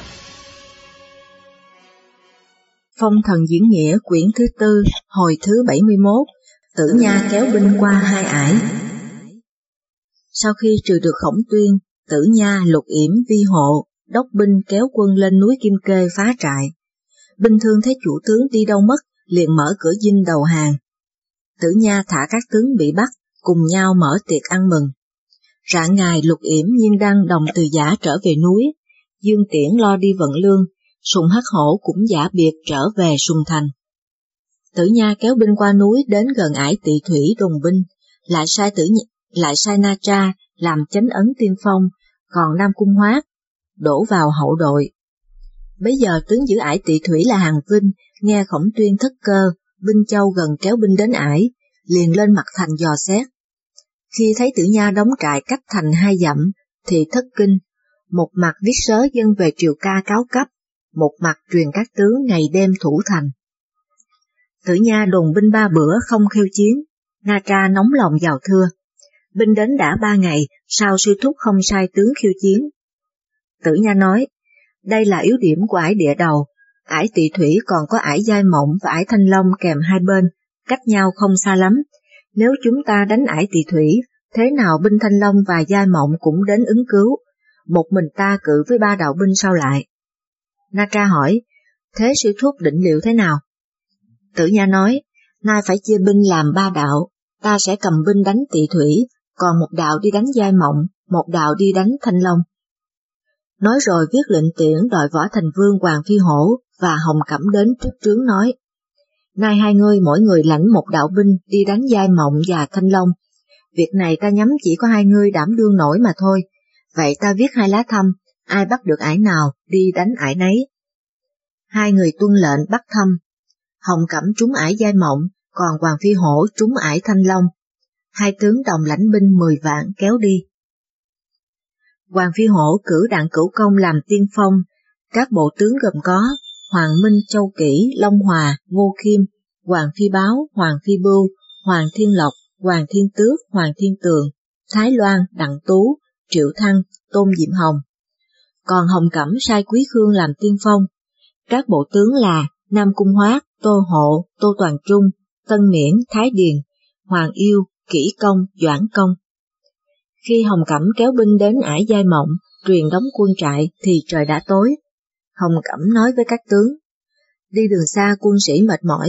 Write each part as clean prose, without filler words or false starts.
Phong thần diễn nghĩa quyển thứ 4, hồi thứ 71, Tử Nha kéo binh qua hai ải. Sau khi trừ được Khổng Tuyên, Tử Nha, Lục Yểm, Vi Hộ, đốc binh kéo quân lên núi Kim Kê phá trại. Binh Thương thấy chủ tướng đi đâu mất, liền mở cửa dinh đầu hàng. Tử Nha thả các tướng bị bắt, cùng nhau mở tiệc ăn mừng. Rạng ngày Lục Yểm, Nhiên Đăng đồng từ Giả trở về núi, Dương Tiễn lo đi vận lương, Sùng Hắc Hổ cũng giả biệt trở về Sùng Thành. Tử Nha kéo binh qua núi đến gần ải Tỵ Thủy đồn binh, lại sai Na Tra làm chánh ấn tiên phong, còn Nam Cung Hoát đổ vào hậu đội. Bấy giờ tướng giữ ải Tỵ Thủy là Hàn Vinh nghe Khổng Tuyên thất cơ, binh Châu gần kéo binh đến ải, liền lên mặt thành dò xét. Khi thấy Tử Nha đóng trại cách thành 2 dặm, thì thất kinh, một mặt viết sớ dâng về triều ca cáo cấp, một mặt truyền các tướng ngày đêm thủ thành. Tử Nha đồn binh 3 bữa không khiêu chiến, Na Tra nóng lòng vào thưa. Binh đến đã 3 ngày, sao sư thúc không sai tướng khiêu chiến? Tử Nha nói, đây là yếu điểm của ải địa đầu, ải Tỵ Thủy còn có ải Giai Mộng và ải Thanh Long kèm hai bên, cách nhau không xa lắm. Nếu chúng ta đánh ải Tỵ Thủy, thế nào binh Thanh Long và Giai Mộng cũng đến ứng cứu, một mình ta cự với 3 đạo binh sao lại? Na Tra hỏi, thế sư thúc định liệu thế nào? Tử Nha nói, nay phải chia binh làm 3 đạo, ta sẽ cầm binh đánh Tỵ Thủy, còn một đạo đi đánh Giai Mộng, một đạo đi đánh Thanh Long. Nói rồi viết lệnh tiễn đòi Võ Thành Vương Hoàng Phi Hổ và Hồng Cẩm đến trước trướng nói, nay hai ngươi mỗi người lãnh một đạo binh đi đánh Giai Mộng và Thanh Long. Việc này ta nhắm chỉ có hai ngươi đảm đương nổi mà thôi, vậy ta viết 2 lá thăm, ai bắt được ải nào đi đánh ải nấy. 2 người tuân lệnh bắt thăm. Hồng Cẩm trúng ải Giai Mộng, còn Hoàng Phi Hổ trúng ải Thanh Long. 2 tướng đồng lãnh binh 10 vạn kéo đi. Hoàng Phi Hổ cử Đặng Cửu Công làm tiên phong, các bộ tướng gồm có Hoàng Minh, Châu Kỷ, Long Hòa, Ngô Khiêm, Hoàng Phi Báo, Hoàng Phi Bưu, Hoàng Thiên Lộc, Hoàng Thiên Tước, Hoàng Thiên Tường, Thái Loan, Đặng Tú, Triệu Thăng, Tôn Diệm Hồng. Còn Hồng Cẩm sai Quý Khương làm tiên phong, các bộ tướng là Nam Cung Hoát, Tô Hộ, Tô Toàn Trung, Tân Miễn, Thái Điền, Hoàng Yêu, Kỷ Công, Doãn Công. Khi Hồng Cẩm kéo binh đến ải Giai Mộng, truyền đóng quân trại thì trời đã tối. Hồng Cẩm nói với các tướng, đi đường xa quân sĩ mệt mỏi,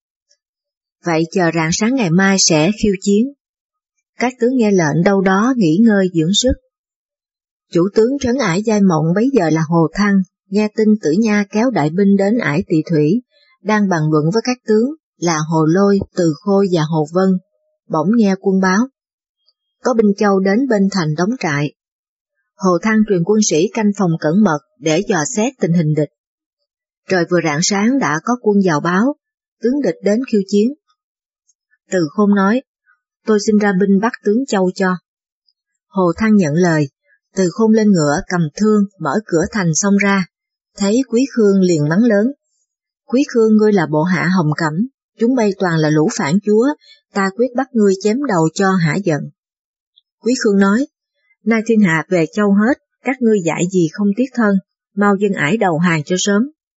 vậy chờ rạng sáng ngày mai sẽ khiêu chiến. Các tướng nghe lệnh đâu đó nghỉ ngơi dưỡng sức. Chủ tướng trấn ải Giai Mộng bấy giờ là Hồ Thăng, nghe tin Tử Nha kéo đại binh đến ải Tỵ Thủy, đang bàn luận với các tướng là Hồ Lôi, Từ Khôi và Hồ Vân, bỗng nghe quân báo. Có binh Châu đến bên thành đóng trại. Hồ Thăng truyền quân sĩ canh phòng cẩn mật để dò xét tình hình địch. Trời vừa rạng sáng đã có quân vào báo, tướng địch đến khiêu chiến. Từ Khôn nói, tôi xin ra binh bắt tướng Châu cho. Hồ Thăng nhận lời, Từ Khôn lên ngựa cầm thương mở cửa thành xông ra, thấy Quý Khương liền mắng lớn. Quý Khương, ngươi là bộ hạ Hồng Cẩm, chúng bay toàn là lũ phản chúa, ta quyết bắt ngươi chém đầu cho hả giận. Quý Khương nói, nay thiên hạ về Châu hết, các ngươi dạy gì không tiếc thân, mau dân ải đầu hàng cho sớm.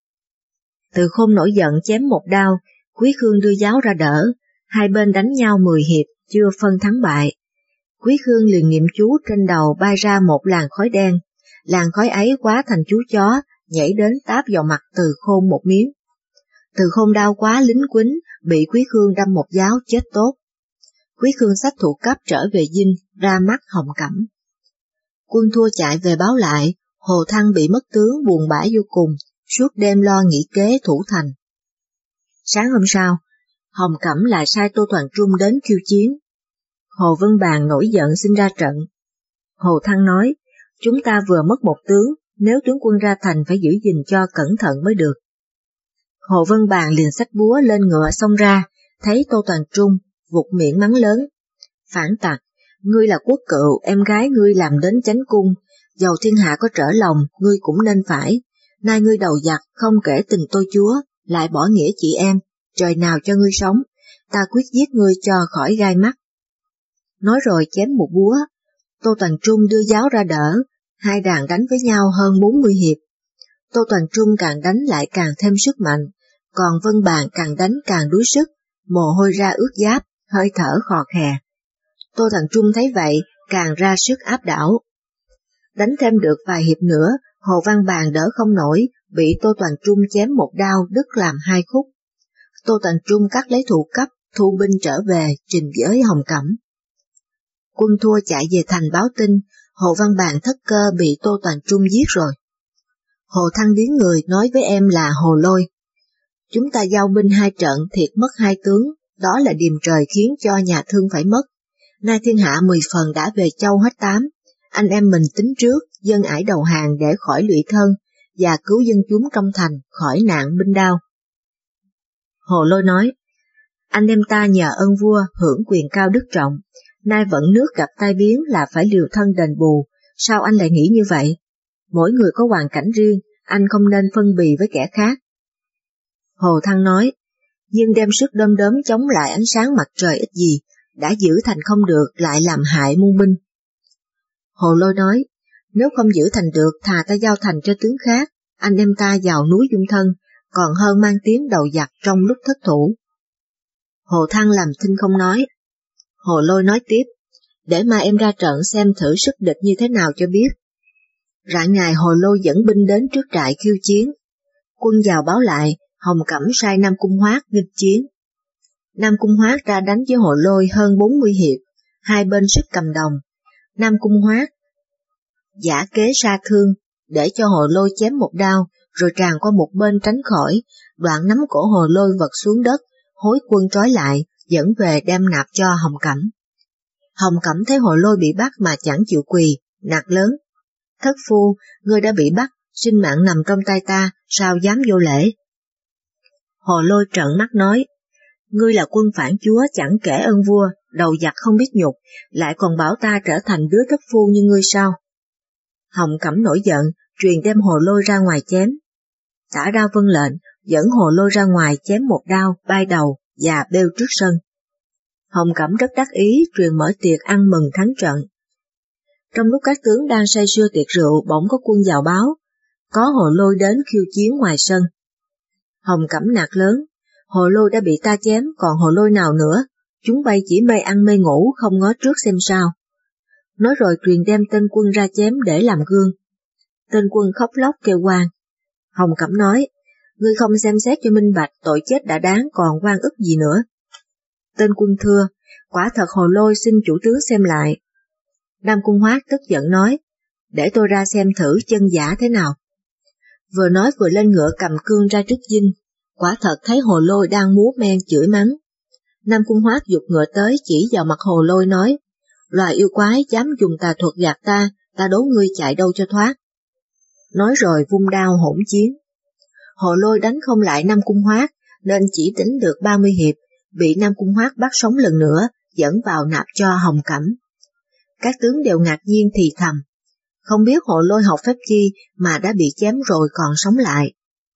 Từ Khôn nổi giận chém một đao, Quý Khương đưa giáo ra đỡ, hai bên đánh nhau 10 hiệp, chưa phân thắng bại. Quý Khương liền niệm chú trên đầu bay ra một làn khói đen, làn khói ấy quá thành chú chó, nhảy đến táp vào mặt Từ Khôn một miếng. Từ Khôn đau quá lính quýnh, bị Quý Khương đâm một giáo chết tốt. Quý Khương xách thủ cấp trở về dinh, ra mắt Hồng Cẩm. Quân thua chạy về báo lại, Hồ Thăng bị mất tướng buồn bã vô cùng, suốt đêm lo nghĩ kế thủ thành. Sáng hôm sau, Hồng Cẩm lại sai Tô Toàn Trung đến khiêu chiến. Hồ Vân Bàn nổi giận xin ra trận. Hồ Thăng nói, chúng ta vừa mất một tướng, nếu tướng quân ra thành phải giữ gìn cho cẩn thận mới được. Hồ Vân Bàn liền xách búa lên ngựa xông ra, thấy Tô Toàn Trung, vụt miệng mắng lớn. Phản tặc, ngươi là quốc cựu, em gái ngươi làm đến chánh cung, dầu thiên hạ có trở lòng, ngươi cũng nên phải. Nay ngươi đầu giặc, không kể tình tôi chúa, lại bỏ nghĩa chị em, trời nào cho ngươi sống, ta quyết giết ngươi cho khỏi gai mắt. Nói rồi chém một búa, Tô Toàn Trung đưa giáo ra đỡ, hai đàn đánh với nhau hơn 40 hiệp. Tô Toàn Trung càng đánh lại càng thêm sức mạnh, còn Vân Bàn càng đánh càng đuối sức, mồ hôi ra ướt giáp, hơi thở khò khè. Tô Toàn Trung thấy vậy, càng ra sức áp đảo. Đánh thêm được vài hiệp nữa, Hồ Văn Bàn đỡ không nổi, bị Tô Toàn Trung chém một đao đứt làm hai khúc. Tô Toàn Trung cắt lấy thủ cấp, thu binh trở về, trình với Hồng Cẩm. Quân thua chạy về thành báo tin, Hồ Văn Bàn thất cơ bị Tô Toàn Trung giết rồi. Hồ Thăng biến người nói với em là Hồ Lôi. Chúng ta giao binh 2 trận thiệt mất 2 tướng, đó là điềm trời khiến cho nhà Thương phải mất. Nay thiên hạ 10 phần đã về châu hết 8, anh em mình tính trước, dân ải đầu hàng để khỏi lụy thân, và cứu dân chúng trong thành khỏi nạn binh đao. Hồ Lôi nói, anh em ta nhờ ơn vua hưởng quyền cao đức trọng, nay vận nước gặp tai biến là phải liều thân đền bù, sao anh lại nghĩ như vậy? Mỗi người có hoàn cảnh riêng, anh không nên phân bì với kẻ khác. Hồ Thăng nói, nhưng đem sức đom đóm chống lại ánh sáng mặt trời ít gì, đã giữ thành không được lại làm hại muôn binh. Hồ Lôi nói, nếu không giữ thành được thà ta giao thành cho tướng khác, anh em ta vào núi dung thân, còn hơn mang tiếng đầu giặc trong lúc thất thủ. Hồ Thăng làm thinh không nói. Hồ Lôi nói tiếp, để mà em ra trận xem thử sức địch như thế nào cho biết. Rạng ngày Hồ Lôi dẫn binh đến trước trại khiêu chiến. Quân vào báo lại, Hồng Cẩm sai Nam Cung Hoát nghênh chiến. Nam Cung Hoát ra đánh với Hồ Lôi hơn 40 hiệp, hai bên sức cầm đồng. Nam Cung Hoát giả kế sa thương, để cho Hồ Lôi chém một đao, rồi tràn qua một bên tránh khỏi, đoạn nắm cổ Hồ Lôi vật xuống đất, hối quân trói lại, dẫn về đem nạp cho Hồng Cẩm. Hồng Cẩm thấy Hồ Lôi bị bắt mà chẳng chịu quỳ, nạt lớn. Thất phu, ngươi đã bị bắt, sinh mạng nằm trong tay ta, sao dám vô lễ? Hồ Lôi trợn mắt nói, ngươi là quân phản chúa chẳng kể ơn vua, đầu giặc không biết nhục, lại còn bảo ta trở thành đứa thất phu như ngươi sao? Hồng Cẩm nổi giận, truyền đem Hồ Lôi ra ngoài chém. Tả Đao vâng lệnh, dẫn Hồ Lôi ra ngoài chém một đao, bay đầu và bêu trước sân. Hồng Cẩm rất đắc ý, truyền mở tiệc ăn mừng thắng trận. Trong lúc các tướng đang say sưa tiệc rượu, bỗng có quân vào báo, có Hồ Lôi đến khiêu chiến ngoài sân. Hồng Cẩm nạt lớn, Hồ Lôi đã bị ta chém, còn Hồ Lôi nào nữa, chúng bay chỉ mê ăn mê ngủ, không ngó trước xem sao. Nói rồi truyền đem tên quân ra chém để làm gương. Tên quân khóc lóc kêu oan. Hồng Cẩm nói, ngươi không xem xét cho minh bạch, tội chết đã đáng còn oan ức gì nữa. Tên quân thưa, quả thật Hồ Lôi xin chủ tướng xem lại. Nam Cung Hoát tức giận nói, để tôi ra xem thử chân giả thế nào. Vừa nói vừa lên ngựa cầm cương ra trước dinh, quả thật thấy Hồ Lôi đang múa men chửi mắng. Nam Cung Hoát giục ngựa tới chỉ vào mặt Hồ Lôi nói, loài yêu quái dám dùng tà thuật gạt ta, ta đố ngươi chạy đâu cho thoát. Nói rồi vung đao hỗn chiến. Hồ Lôi đánh không lại Nam Cung Hoát, nên chỉ tính được 30 hiệp, bị Nam Cung Hoát bắt sống lần nữa, dẫn vào nạp cho Hồng Cẩm. Các tướng đều ngạc nhiên thì thầm, không biết Hồ Lôi học phép chi mà đã bị chém rồi còn sống lại.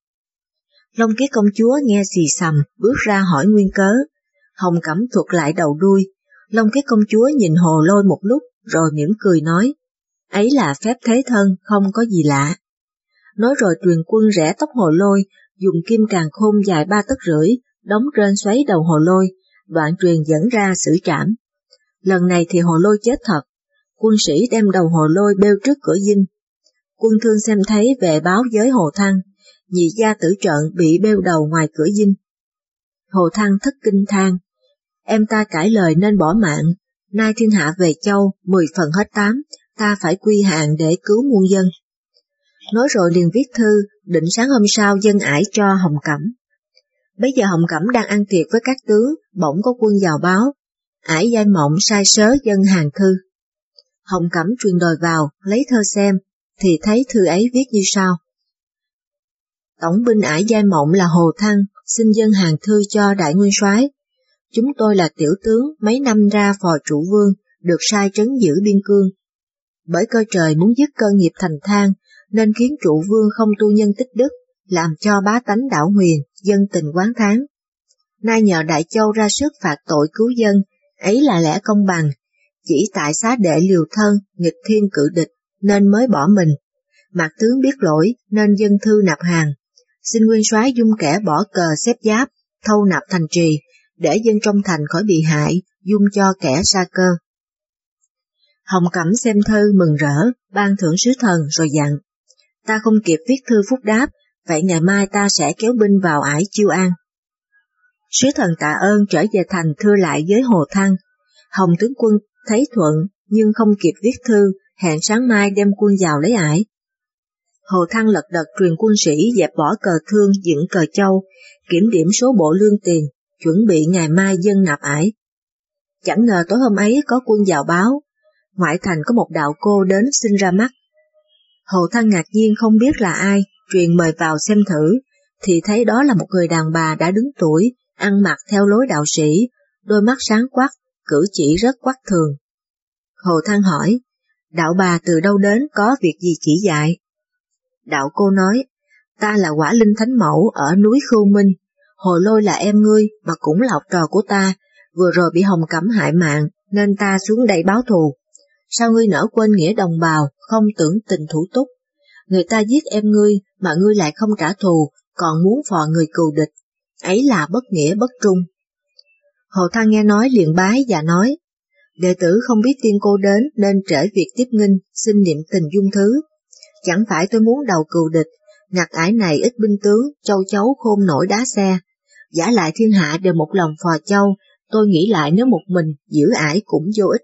Long Kiết công chúa nghe xì xầm, bước ra hỏi nguyên cớ. Hồng Cẩm thuật lại đầu đuôi. Long Kiết công chúa nhìn Hồ Lôi một lúc, rồi mỉm cười nói, ấy là phép thế thân, không có gì lạ. Nói rồi truyền quân rẽ tóc Hồ Lôi, dùng kim càn khôn dài 3 tấc rưỡi, đóng trên xoáy đầu Hồ Lôi, đoạn truyền dẫn ra xử trảm. Lần này thì Hồ Lôi chết thật, quân sĩ đem đầu Hồ Lôi bêu trước cửa dinh. Quân Thương xem thấy về báo với Hồ Thăng, nhị gia tử trận bị bêu đầu ngoài cửa dinh. Hồ Thăng thất kinh than, em ta cãi lời nên bỏ mạng, nay thiên hạ về châu, 10 phần hết 8, ta phải quy hàng để cứu muôn dân. Nói rồi liền viết thư, định sáng hôm sau dâng ải cho Hồng Cẩm. Bấy giờ Hồng Cẩm đang ăn tiệc với các tướng, bỗng có quân vào báo, ải Giai Mộng sai sớ dâng hàng thư. Hồng Cẩm truyền đòi vào, lấy thơ xem, thì thấy thư ấy viết như sau. Tổng binh ải Giai Mộng là Hồ Thăng, xin dâng hàng thư cho đại nguyên soái. Chúng tôi là tiểu tướng, mấy năm ra phò trụ vương, được sai trấn giữ biên cương. Bởi cơ trời muốn dứt cơ nghiệp thành thang, nên khiến trụ vương không tu nhân tích đức, làm cho bá tánh đảo nguyền, dân tình quán thán. Nay nhờ Đại Châu ra sức phạt tội cứu dân, ấy là lẽ công bằng, chỉ tại xá đệ liều thân, nghịch thiên cự địch, nên mới bỏ mình. Mạc tướng biết lỗi nên dân thư nạp hàng, xin nguyên soái dung kẻ bỏ cờ xếp giáp, thâu nạp thành trì, để dân trong thành khỏi bị hại, dung cho kẻ sa cơ. Hồng Cẩm xem thư mừng rỡ, ban thưởng sứ thần rồi dặn, ta không kịp viết thư phúc đáp, vậy ngày mai ta sẽ kéo binh vào ải Chiêu An. Sứ thần tạ ơn trở về thành thưa lại với Hồ Thăng. Hồng tướng quân thấy thuận nhưng không kịp viết thư, hẹn sáng mai đem quân vào lấy ải. Hồ Thăng lật đật truyền quân sĩ dẹp bỏ cờ thương dựng cờ châu, kiểm điểm số bộ lương tiền, chuẩn bị ngày mai dân nạp ải. Chẳng ngờ tối hôm ấy có quân vào báo, ngoại thành có một đạo cô đến xin ra mắt. Hồ Thăng ngạc nhiên không biết là ai, truyền mời vào xem thử, thì thấy đó là một người đàn bà đã đứng tuổi, ăn mặc theo lối đạo sĩ, đôi mắt sáng quắc, cử chỉ rất quắc thường. Hồ Thăng hỏi, đạo bà từ đâu đến, có việc gì chỉ dạy? Đạo cô nói, ta là Quả Linh Thánh Mẫu ở núi Khưu Minh, Hồ Lôi là em ngươi mà cũng là học trò của ta, vừa rồi bị Hồng Cẩm hại mạng nên ta xuống đây báo thù. Sao ngươi nỡ quên nghĩa đồng bào, không tưởng tình thủ túc? Người ta giết em ngươi mà ngươi lại không trả thù, còn muốn phò người cừu địch, ấy là bất nghĩa bất trung. Hồ Thăng nghe nói liền bái và nói, đệ tử không biết tiên cô đến nên trễ việc tiếp nghinh, xin niệm tình dung thứ. Chẳng phải tôi muốn đầu cừu địch, ngặt ải này ít binh tướng, châu chấu khôn nổi đá xe. Giả lại thiên hạ đều một lòng phò châu, tôi nghĩ lại nếu một mình giữ ải cũng vô ích.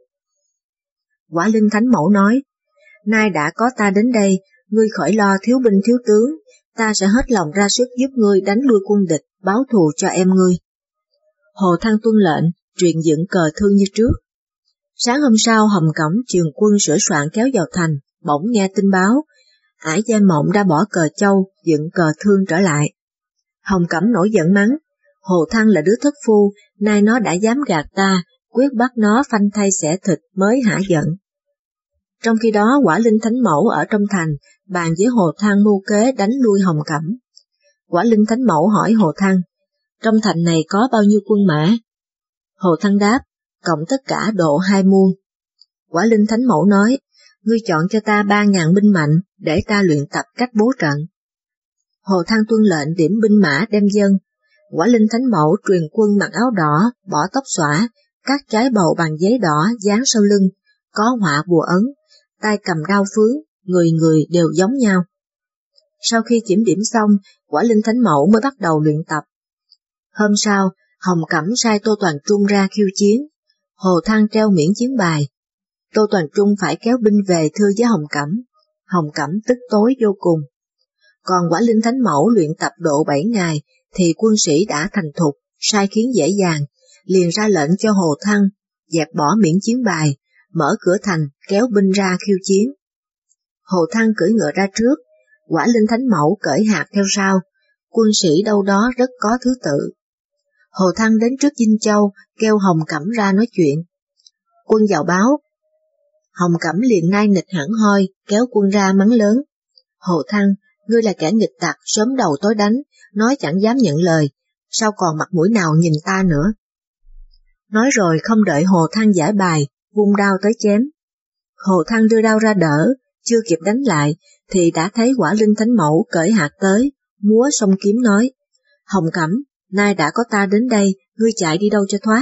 Quả Linh Thánh Mẫu nói, nay đã có ta đến đây, ngươi khỏi lo thiếu binh thiếu tướng, ta sẽ hết lòng ra sức giúp ngươi đánh lui quân địch, báo thù cho em ngươi. Hồ Thăng tuân lệnh, truyền dựng cờ thương như trước. Sáng hôm sau Hồng Cẩm trường quân sửa soạn kéo vào thành, bỗng nghe tin báo, ải Giai Mộng đã bỏ cờ châu, dựng cờ thương trở lại. Hồng Cẩm nổi giận mắng, Hồ Thăng là đứa thất phu, nay nó đã dám gạt ta, quyết bắt nó phanh thây xẻ thịt mới hả giận. Trong khi đó Quả Linh Thánh Mẫu ở trong thành, bàn với Hồ Thăng mưu kế đánh lui Hồng Cẩm. Quả Linh Thánh Mẫu hỏi Hồ Thăng, trong thành này có bao nhiêu quân mã? Hồ Thăng đáp, cộng tất cả độ 2 muôn. Quả Linh Thánh Mẫu nói, ngươi chọn cho ta 3.000 binh mạnh, để ta luyện tập cách bố trận. Hồ Thăng tuân lệnh điểm binh mã đem dân. Quả Linh Thánh Mẫu truyền quân mặc áo đỏ, bỏ tóc xõa, cắt trái bầu bằng giấy đỏ dán sau lưng, có họa bùa ấn, tay cầm đao phướng, người người đều giống nhau. Sau khi kiểm điểm xong, Quả Linh Thánh Mẫu mới bắt đầu luyện tập. Hôm sau, Hồng Cẩm sai Tô Toàn Trung ra khiêu chiến. Hồ Thăng treo miễn chiến bài. Tô Toàn Trung phải kéo binh về thưa với Hồng Cẩm. Hồng Cẩm tức tối vô cùng. Còn Quả Linh Thánh Mẫu luyện tập độ 7 ngày thì quân sĩ đã thành thục, sai khiến dễ dàng, liền ra lệnh cho Hồ Thăng dẹp bỏ miễn chiến bài, mở cửa thành kéo binh ra khiêu chiến. Hồ Thăng cưỡi ngựa ra trước, Quả Linh Thánh Mẫu cởi hạt theo sau, quân sĩ đâu đó rất có thứ tự. Hồ Thăng đến trước Dinh Châu, kêu Hồng Cẩm ra nói chuyện. Quân vào báo. Hồng Cẩm liền nai nịch hẳn hoi, kéo quân ra mắng lớn. Hồ Thăng, ngươi là kẻ nghịch tặc, sớm đầu tối đánh, nói chẳng dám nhận lời, sao còn mặt mũi nào nhìn ta nữa? Nói rồi không đợi Hồ Thăng giải bài, vung đao tới chém. Hồ Thăng đưa đao ra đỡ, chưa kịp đánh lại, thì đã thấy Quả Linh Thánh Mẫu cởi hạt tới, múa song kiếm nói, Hồng Cẩm, nay đã có ta đến đây, ngươi chạy đi đâu cho thoát.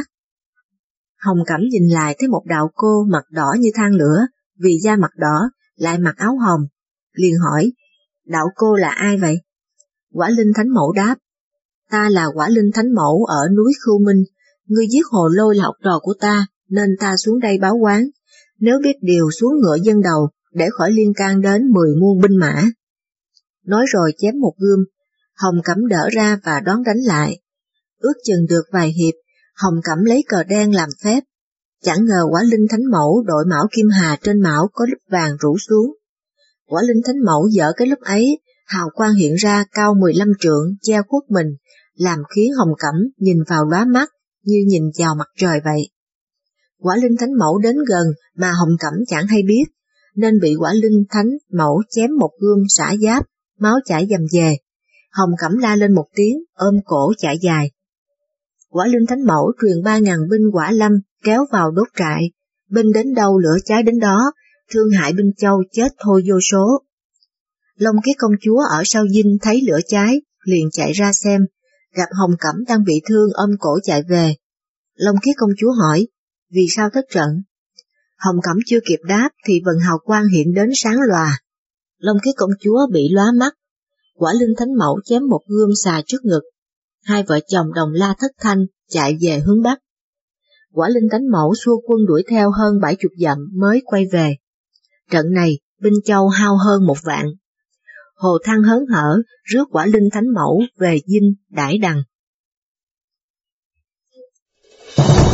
Hồng Cẩm nhìn lại thấy một đạo cô mặt đỏ như than lửa, vì da mặt đỏ, lại mặc áo hồng, liền hỏi, đạo cô là ai vậy? Quả Linh Thánh Mẫu đáp, ta là Quả Linh Thánh Mẫu ở núi Khưu Minh, ngươi giết Hồ Lôi là học trò của ta, nên ta xuống đây báo oán, nếu biết điều xuống ngựa dân đầu, để khỏi liên can đến 10 muôn binh mã. Nói rồi chém một gươm, Hồng Cẩm đỡ ra và đón đánh lại. Ước chừng được vài hiệp, Hồng Cẩm lấy cờ đen làm phép. Chẳng ngờ Quả Linh Thánh Mẫu đội mão kim hà trên mão có lớp vàng rủ xuống. Quả Linh Thánh Mẫu dở cái lớp ấy, hào quang hiện ra cao 15 trượng che khuất mình, làm khiến Hồng Cẩm nhìn vào lóa mắt như nhìn vào mặt trời vậy. Quả Linh Thánh Mẫu đến gần mà Hồng Cẩm chẳng hay biết, nên bị Quả Linh Thánh Mẫu chém một gươm xả giáp, máu chảy dầm về. Hồng Cẩm la lên một tiếng, ôm cổ chạy dài. Quả Linh Thánh Mẫu truyền 3.000 binh Quả Lâm kéo vào đốt trại, binh đến đâu lửa cháy đến đó, thương hại binh Châu chết thôi vô số. Long Kiết công chúa ở sau dinh thấy lửa cháy, liền chạy ra xem, gặp Hồng Cẩm đang bị thương ôm cổ chạy về. Long Kiết công chúa hỏi, vì sao thất trận? Hồng Cẩm chưa kịp đáp thì vầng hào quang hiện đến sáng lòa. Long Kiết công chúa bị lóa mắt, Quả Linh Thánh Mẫu chém một gươm xà trước ngực. Hai vợ chồng đồng la thất thanh chạy về hướng Bắc. Quả Linh Thánh Mẫu xua quân đuổi theo hơn 70 dặm mới quay về. Trận này binh Châu hao hơn 1 vạn. Hồ Thăng hớn hở rước Quả Linh Thánh Mẫu về dinh đãi đằng.